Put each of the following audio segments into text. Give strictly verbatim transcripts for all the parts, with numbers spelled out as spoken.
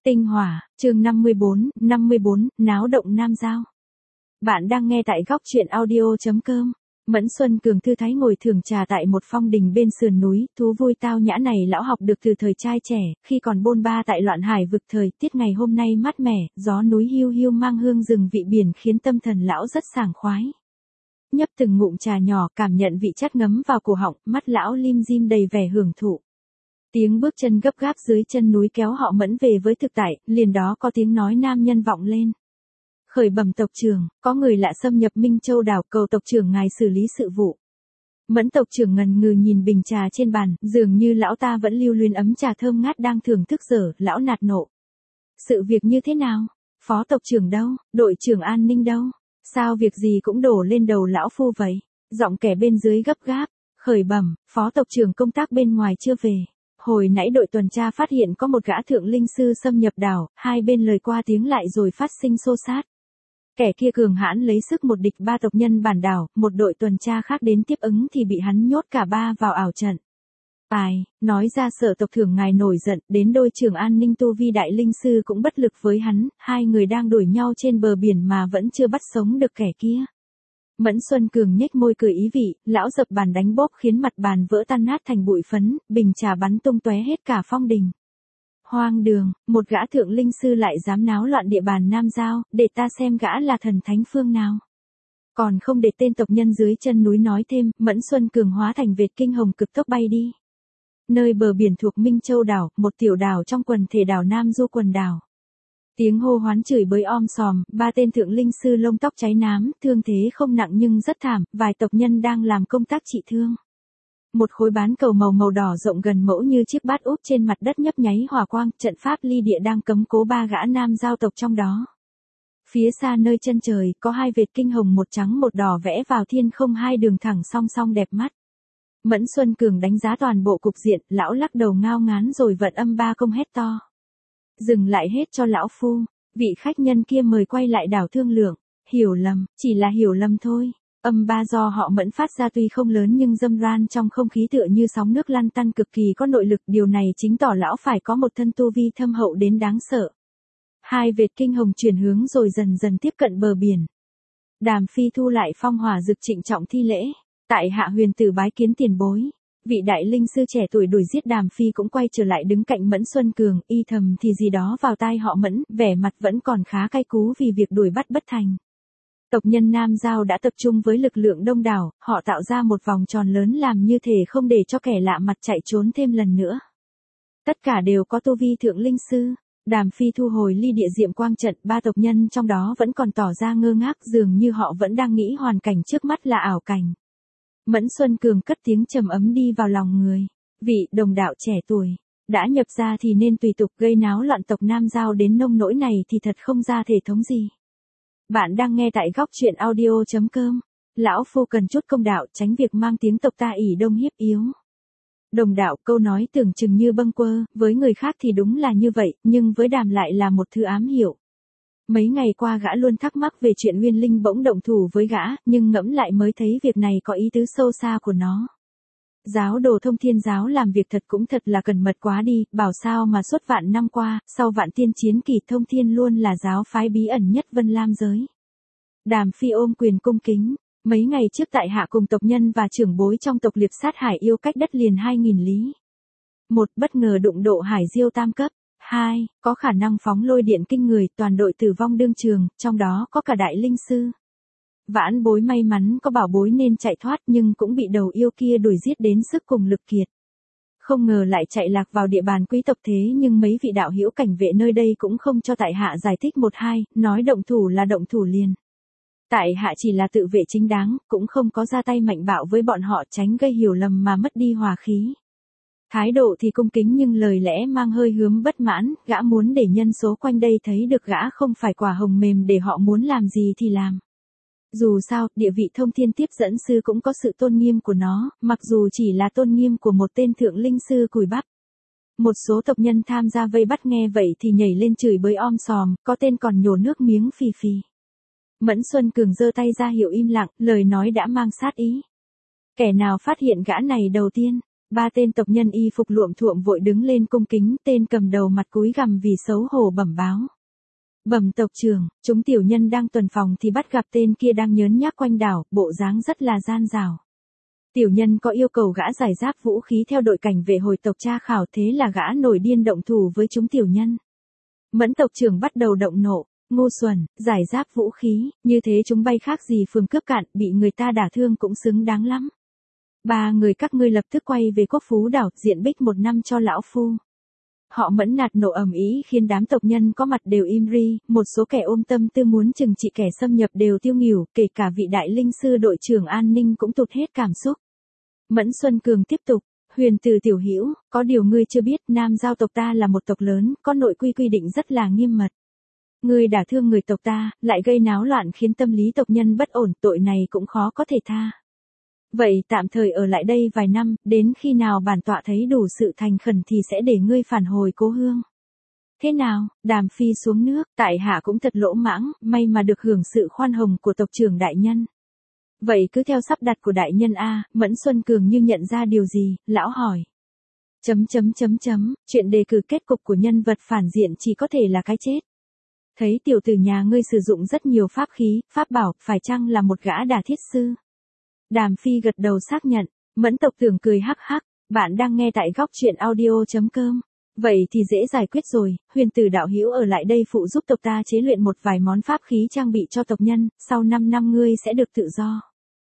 Tinh Hỏa, chương năm mươi bốn, năm mươi bốn, náo động Nam Giao. Bạn đang nghe tại góc truyện audio chấm com. Mẫn Xuân Cường thư thái ngồi thưởng trà tại một phong đình bên sườn núi, thú vui tao nhã này lão học được từ thời trai trẻ, khi còn bôn ba tại loạn hải vực thời, tiết ngày hôm nay mát mẻ, gió núi hiu hiu mang hương rừng vị biển khiến tâm thần lão rất sảng khoái. Nhấp từng ngụm trà nhỏ, cảm nhận vị chát ngấm vào cổ họng, mắt lão lim dim đầy vẻ hưởng thụ. Tiếng bước chân gấp gáp dưới chân núi kéo họ Mẫn về với thực tại, liền đó có tiếng nói nam nhân vọng lên. Khởi bẩm tộc trưởng, có người lạ xâm nhập Minh Châu đảo, cầu tộc trưởng ngài xử lý sự vụ. Mẫn tộc trưởng ngần ngừ nhìn bình trà trên bàn, dường như lão ta vẫn lưu luyến ấm trà thơm ngát đang thưởng thức dở, lão nạt nộ. Sự việc như thế nào? Phó tộc trưởng đâu? Đội trưởng an ninh đâu? Sao việc gì cũng đổ lên đầu lão phu vậy? Giọng kẻ bên dưới gấp gáp. Khởi bẩm, phó tộc trưởng công tác bên ngoài chưa về. Hồi nãy đội tuần tra phát hiện có một gã thượng linh sư xâm nhập đảo, hai bên lời qua tiếng lại rồi phát sinh xô xát. Kẻ kia cường hãn lấy sức một địch ba tộc nhân bản đảo, một đội tuần tra khác đến tiếp ứng thì bị hắn nhốt cả ba vào ảo trận. Ai, nói ra sợ tộc trưởng ngài nổi giận, đến đôi trưởng an ninh tu vi đại linh sư cũng bất lực với hắn, hai người đang đuổi nhau trên bờ biển mà vẫn chưa bắt sống được kẻ kia. Mẫn Xuân Cường nhếch môi cười ý vị, lão dập bàn đánh bóp khiến mặt bàn vỡ tan nát thành bụi phấn, bình trà bắn tung tóe hết cả phong đình. Hoang đường, một gã thượng linh sư lại dám náo loạn địa bàn Nam Giao, để ta xem gã là thần thánh phương nào. Còn không để tên tộc nhân dưới chân núi nói thêm, Mẫn Xuân Cường hóa thành vệt kinh hồng cực tốc bay đi. Nơi bờ biển thuộc Minh Châu đảo, một tiểu đảo trong quần thể đảo Nam Du quần đảo. Tiếng hô hoán chửi bới om sòm, ba tên thượng linh sư lông tóc cháy nám, thương thế không nặng nhưng rất thảm, vài tộc nhân đang làm công tác trị thương. Một khối bán cầu màu màu đỏ rộng gần mẫu như chiếc bát úp trên mặt đất nhấp nháy hỏa quang, trận pháp ly địa đang cấm cố ba gã nam giao tộc trong đó. Phía xa nơi chân trời, có hai vệt kinh hồng một trắng một đỏ vẽ vào thiên không, hai đường thẳng song song đẹp mắt. Mẫn Xuân Cường đánh giá toàn bộ cục diện, lão lắc đầu ngao ngán rồi vận âm ba công hét to. Dừng lại hết cho lão phu, vị khách nhân kia mời quay lại đảo thương lượng. Hiểu lầm, chỉ là hiểu lầm thôi. Âm ba do họ Mẫn phát ra tuy không lớn nhưng dâm ran trong không khí tựa như sóng nước lăn tăn, cực kỳ có nội lực, điều này chứng tỏ lão phải có một thân tu vi thâm hậu đến đáng sợ. Hai vệt kinh hồng chuyển hướng rồi dần dần tiếp cận bờ biển. Đàm Phi thu lại phong hỏa dực trịnh trọng thi lễ, tại hạ huyền tử bái kiến tiền bối. Vị đại linh sư trẻ tuổi đuổi giết Đàm Phi cũng quay trở lại đứng cạnh Mẫn Xuân Cường, y thầm thì gì đó vào tai họ Mẫn, vẻ mặt vẫn còn khá cay cú vì việc đuổi bắt bất thành. Tộc nhân Nam Giao đã tập trung với lực lượng đông đảo, họ tạo ra một vòng tròn lớn làm như thể không để cho kẻ lạ mặt chạy trốn thêm lần nữa. Tất cả đều có tu vi thượng linh sư. Đàm Phi thu hồi ly địa diệm quang trận, ba tộc nhân trong đó vẫn còn tỏ ra ngơ ngác, dường như họ vẫn đang nghĩ hoàn cảnh trước mắt là ảo cảnh. Mẫn Xuân Cường cất tiếng trầm ấm đi vào lòng người. Vị đồng đạo trẻ tuổi, đã nhập ra thì nên tùy tục, gây náo loạn tộc Nam Giao đến nông nỗi này thì thật không ra thể thống gì. Bạn đang nghe tại góc truyện audio chấm com. Lão phu cần chút công đạo, tránh việc mang tiếng tộc ta ỷ đông hiếp yếu. Đồng đạo, câu nói tưởng chừng như bâng quơ, với người khác thì đúng là như vậy, nhưng với Đàm lại là một thứ ám hiệu. Mấy ngày qua gã luôn thắc mắc về chuyện Nguyên Linh bỗng động thủ với gã, nhưng ngẫm lại mới thấy việc này có ý tứ sâu xa của nó. Giáo đồ Thông Thiên giáo làm việc thật cũng thật là cẩn mật quá đi, bảo sao mà suốt vạn năm qua, sau vạn tiên chiến kỳ Thông Thiên luôn là giáo phái bí ẩn nhất Vân Lam giới. Đàm Phi ôm quyền cung kính, mấy ngày trước tại hạ cùng tộc nhân và trưởng bối trong tộc Liệp Sát Hải yêu cách đất liền hai nghìn lý. Một, bất ngờ đụng độ hải diêu tam cấp. Hai, có khả năng phóng lôi điện kinh người, toàn đội tử vong đương trường, trong đó có cả đại linh sư. Vãn bối may mắn có bảo bối nên chạy thoát nhưng cũng bị đầu yêu kia đuổi giết đến sức cùng lực kiệt. Không ngờ lại chạy lạc vào địa bàn quý tộc thế nhưng mấy vị đạo hữu cảnh vệ nơi đây cũng không cho tại hạ giải thích một hai, nói động thủ là động thủ liền. Tại hạ chỉ là tự vệ chính đáng, cũng không có ra tay mạnh bạo với bọn họ, tránh gây hiểu lầm mà mất đi hòa khí. Thái độ thì cung kính nhưng lời lẽ mang hơi hướng bất mãn, gã muốn để nhân số quanh đây thấy được gã không phải quả hồng mềm để họ muốn làm gì thì làm. Dù sao, địa vị Thông Thiên tiếp dẫn sư cũng có sự tôn nghiêm của nó, mặc dù chỉ là tôn nghiêm của một tên thượng linh sư cùi bắp. Một số tộc nhân tham gia vây bắt nghe vậy thì nhảy lên chửi bới om sòm, có tên còn nhổ nước miếng phì phì. Mẫn Xuân Cường giơ tay ra hiệu im lặng, lời nói đã mang sát ý. Kẻ nào phát hiện gã này đầu tiên? Ba tên tộc nhân y phục luộm thuộm vội đứng lên cung kính, tên cầm đầu mặt cúi gằm vì xấu hổ bẩm báo. Bẩm tộc trưởng, chúng tiểu nhân đang tuần phòng thì bắt gặp tên kia đang nhớn nhác quanh đảo, bộ dáng rất là gian dảo. Tiểu nhân có yêu cầu gã giải giáp vũ khí theo đội cảnh vệ hồi tộc tra khảo, thế là gã nổi điên động thủ với chúng tiểu nhân. Mẫn tộc trưởng bắt đầu động nộ, ngu xuẩn, giải giáp vũ khí, như thế chúng bay khác gì phường cướp cạn, bị người ta đả thương cũng xứng đáng lắm. Ba người các ngươi lập tức quay về Quốc Phú đảo, diện bích một năm cho lão phu. Họ mẫn nạt nộ ầm ĩ khiến đám tộc nhân có mặt đều im ri, một số kẻ ôm tâm tư muốn trừng trị kẻ xâm nhập đều tiêu nghỉu, kể cả vị đại linh sư đội trưởng an ninh cũng tụt hết cảm xúc. Mẫn Xuân Cường tiếp tục, Huyền Từ tiểu hữu, có điều ngươi chưa biết, Nam Giao tộc ta là một tộc lớn, có nội quy quy định rất là nghiêm mật. Ngươi đả thương người tộc ta, lại gây náo loạn khiến tâm lý tộc nhân bất ổn, tội này cũng khó có thể tha. Vậy tạm thời ở lại đây vài năm, đến khi nào bản tọa thấy đủ sự thành khẩn thì sẽ để ngươi phản hồi cố hương. Thế nào, Đàm Phi xuống nước, tại hạ cũng thật lỗ mãng, may mà được hưởng sự khoan hồng của tộc trưởng đại nhân. Vậy cứ theo sắp đặt của đại nhân a. Mẫn Xuân Cường như nhận ra điều gì, lão hỏi. Chấm chấm chấm chấm, chuyện đề cử kết cục của nhân vật phản diện chỉ có thể là cái chết. Thấy tiểu tử nhà ngươi sử dụng rất nhiều pháp khí, pháp bảo, phải chăng là một gã đả thiết sư? Đàm Phi gật đầu xác nhận, Mẫn tộc tưởng cười hắc hắc, bạn đang nghe tại góc truyện audio chấm com. Vậy thì dễ giải quyết rồi, Huyền Tử đạo hữu ở lại đây phụ giúp tộc ta chế luyện một vài món pháp khí trang bị cho tộc nhân, sau năm năm ngươi sẽ được tự do.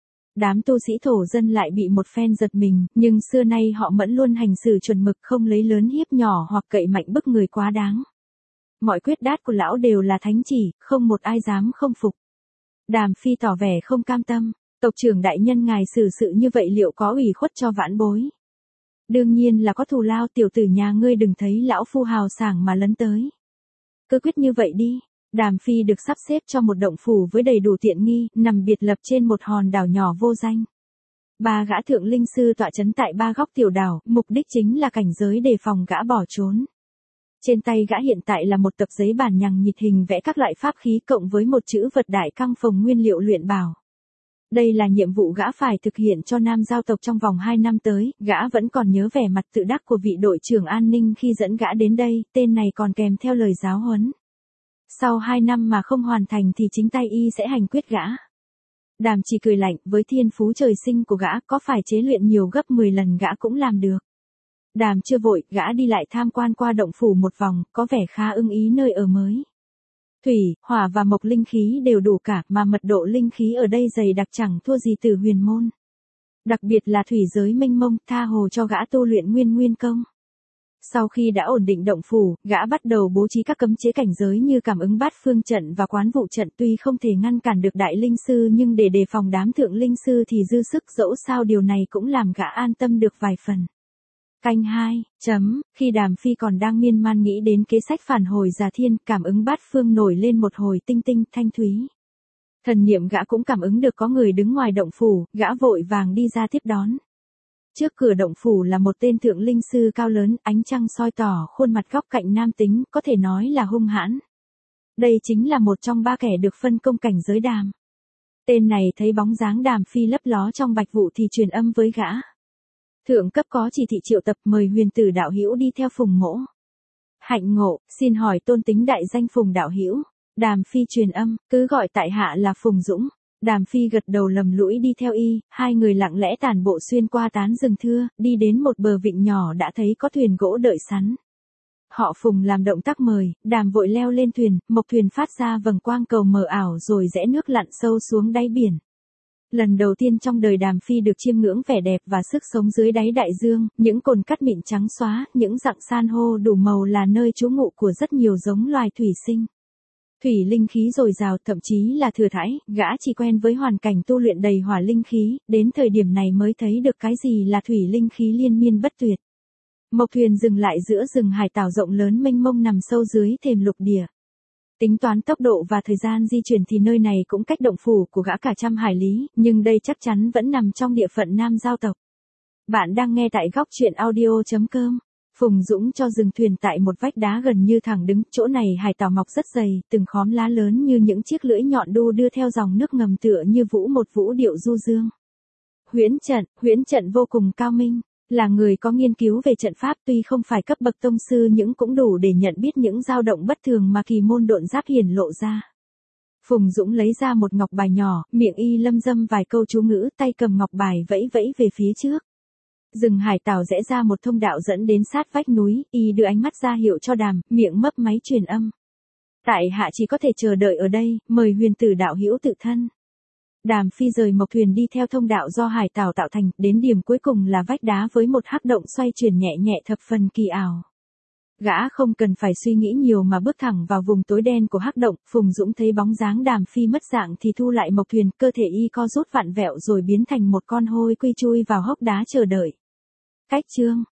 Đám tu sĩ thổ dân lại bị một phen giật mình, nhưng xưa nay họ Mẫn luôn hành xử chuẩn mực, không lấy lớn hiếp nhỏ hoặc cậy mạnh bức người quá đáng. Mọi quyết đát của lão đều là thánh chỉ, không một ai dám không phục. Đàm Phi tỏ vẻ không cam tâm, tộc trưởng đại nhân ngài xử sự như vậy liệu có ủy khuất cho vãn bối? Đương nhiên là có thù lao, tiểu tử nhà ngươi đừng thấy lão phu hào sảng mà lấn tới. Cứ quyết như vậy đi. Đàm Phi được sắp xếp cho một động phủ với đầy đủ tiện nghi, nằm biệt lập trên một hòn đảo nhỏ vô danh. Ba gã thượng linh sư tọa trấn tại ba góc tiểu đảo, mục đích chính là cảnh giới đề phòng gã bỏ trốn. Trên tay gã hiện tại là một tập giấy bản nhằng nhịt hình vẽ các loại pháp khí cộng với một chữ vật đại căng phòng nguyên liệu luyện bảo. Đây là nhiệm vụ gã phải thực hiện cho Nam Giao tộc trong vòng hai năm tới, gã vẫn còn nhớ vẻ mặt tự đắc của vị đội trưởng an ninh khi dẫn gã đến đây, tên này còn kèm theo lời giáo huấn. Sau hai năm mà không hoàn thành thì chính tay y sẽ hành quyết gã. Đàm Chỉ cười lạnh, với thiên phú trời sinh của gã có phải chế luyện nhiều gấp mười lần gã cũng làm được. Đàm chưa vội, gã đi lại tham quan qua động phủ một vòng, có vẻ khá ưng ý nơi ở mới. Thủy, hỏa và mộc linh khí đều đủ cả, mà mật độ linh khí ở đây dày đặc chẳng thua gì Tử Huyền môn. Đặc biệt là thủy giới mênh mông, tha hồ cho gã tu luyện nguyên nguyên công. Sau khi đã ổn định động phủ, gã bắt đầu bố trí các cấm chế cảnh giới như cảm ứng bát phương trận và quán vụ trận, tuy không thể ngăn cản được đại linh sư nhưng để đề phòng đám thượng linh sư thì dư sức, dẫu sao điều này cũng làm gã an tâm được vài phần. Canh hai, chấm, khi Đàm Phi còn đang miên man nghĩ đến kế sách phản hồi Già Thiên, cảm ứng bát phương nổi lên một hồi tinh tinh, thanh thúy. Thần niệm gã cũng cảm ứng được có người đứng ngoài động phủ, gã vội vàng đi ra tiếp đón. Trước cửa động phủ là một tên thượng linh sư cao lớn, ánh trăng soi tỏ khuôn mặt góc cạnh nam tính, có thể nói là hung hãn. Đây chính là một trong ba kẻ được phân công cảnh giới Đàm. Tên này thấy bóng dáng Đàm Phi lấp ló trong bạch vụ thì truyền âm với gã. Thượng cấp có chỉ thị triệu tập, mời Huyền Tử đạo hữu đi theo Phùng mỗ. Hạnh ngộ, xin hỏi tôn tính đại danh Phùng đạo hữu. Đàm Phi truyền âm, cứ gọi tại hạ là Phùng Dũng. Đàm Phi gật đầu lầm lũi đi theo y, hai người lặng lẽ tản bộ xuyên qua tán rừng thưa, đi đến một bờ vịnh nhỏ đã thấy có thuyền gỗ đợi sẵn. Họ Phùng làm động tác mời, Đàm vội leo lên thuyền, mộc thuyền phát ra vầng quang cầu mờ ảo rồi rẽ nước lặn sâu xuống đáy biển. Lần đầu tiên trong đời Đàm Phi được chiêm ngưỡng vẻ đẹp và sức sống dưới đáy đại dương, những cồn cát mịn trắng xóa, những rặng san hô đủ màu là nơi trú ngụ của rất nhiều giống loài thủy sinh. Thủy linh khí dồi dào, thậm chí là thừa thãi, gã chỉ quen với hoàn cảnh tu luyện đầy hỏa linh khí, đến thời điểm này mới thấy được cái gì là thủy linh khí liên miên bất tuyệt. Mộc thuyền dừng lại giữa rừng hải tảo rộng lớn mênh mông nằm sâu dưới thềm lục địa. Tính toán tốc độ và thời gian di chuyển thì nơi này cũng cách động phủ của gã cả trăm hải lý, nhưng đây chắc chắn vẫn nằm trong địa phận Nam Giao tộc. Bạn đang nghe tại góc truyện audio chấm com. Phùng Dũng cho dừng thuyền tại một vách đá gần như thẳng đứng, chỗ này hải tảo mọc rất dày, từng khóm lá lớn như những chiếc lưỡi nhọn đu đưa theo dòng nước ngầm tựa như vũ một vũ điệu du dương. Huyễn trận, huyễn trận vô cùng cao minh. Là người có nghiên cứu về trận pháp tuy không phải cấp bậc tông sư nhưng cũng đủ để nhận biết những dao động bất thường mà kỳ môn độn giáp hiển lộ ra. Phùng Dũng lấy ra một ngọc bài nhỏ, miệng y lâm dâm vài câu chú ngữ, tay cầm ngọc bài vẫy vẫy về phía trước. Rừng hải tảo rẽ ra một thông đạo dẫn đến sát vách núi, y đưa ánh mắt ra hiệu cho Đàm, miệng mấp máy truyền âm. Tại hạ chỉ có thể chờ đợi ở đây, mời huyền tử đạo hữu tự thân. Đàm Phi rời mộc thuyền đi theo thông đạo do hải tảo tạo thành, đến điểm cuối cùng là vách đá với một hắc động xoay chuyển nhẹ nhẹ thập phần kỳ ảo. Gã không cần phải suy nghĩ nhiều mà bước thẳng vào vùng tối đen của hắc động, Phùng Dũng thấy bóng dáng Đàm Phi mất dạng thì thu lại mộc thuyền, cơ thể y co rút vặn vẹo rồi biến thành một con hôi quy chui vào hốc đá chờ đợi. Cách chương